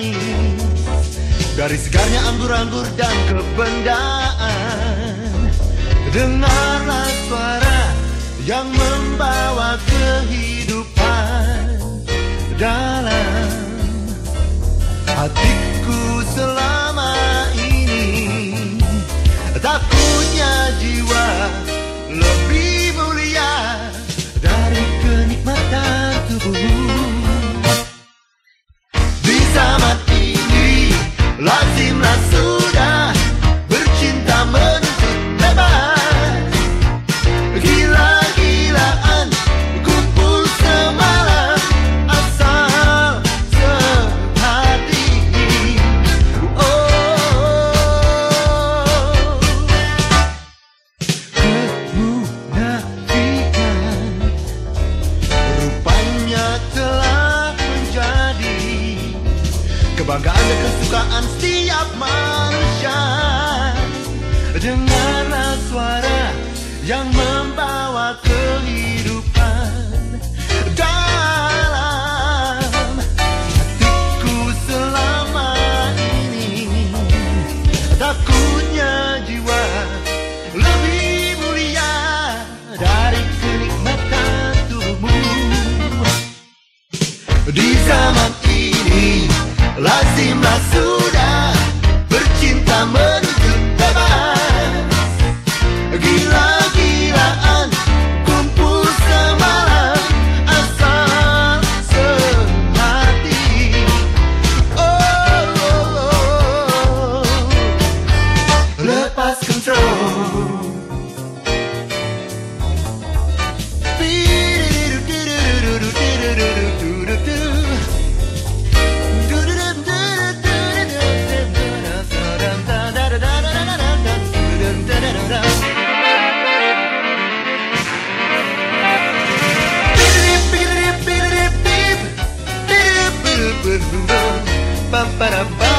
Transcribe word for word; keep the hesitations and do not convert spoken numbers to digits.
manis dari segarnya anggur-anggur dan kebendaan. Dengarlah suara yang membawa kehidupan dalam hatiku selama ini. Takutnya jiwa lebih mulia dari kenikmatan tubuhmu. Di zaman ini lazimlah sudah bercinta menuntut bebas. Gila-gilaan kumpul semalam asal sehati. Oh, kemunafikan rupanya telah menjadi kebanggaan dan kesukaan setiap manusia. Dengarlah suara yang membawa kehidupan dalam hatiku selama ini. Takutnya jiwa lebih mulia dari kenikmatan tubuhmu. Di zaman ini lazimlah sudah bercinta menuntut bebas. Gila-gilaan kumpul semalam asal sehati. Oh, oh, oh. Lepas kontrol. Ba ba da ba.